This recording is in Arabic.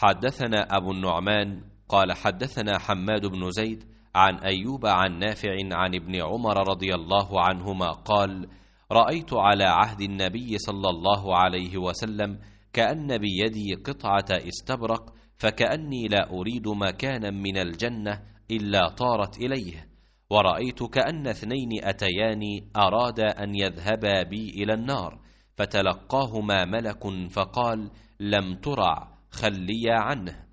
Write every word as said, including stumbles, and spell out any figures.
حدثنا أبو النعمان قال حدثنا حماد بن زيد عن أيوب عن نافع عن ابن عمر رضي الله عنهما قال: رأيت على عهد النبي صلى الله عليه وسلم كأن بيدي قطعة استبرق، فكأني لا أريد مكانا من الجنة إلا طارت إليه. ورأيت كأن اثنين أتياني أرادا أن يذهبا بي إلى النار، فتلقاهما ملك فقال: لم ترع، خليا عنه.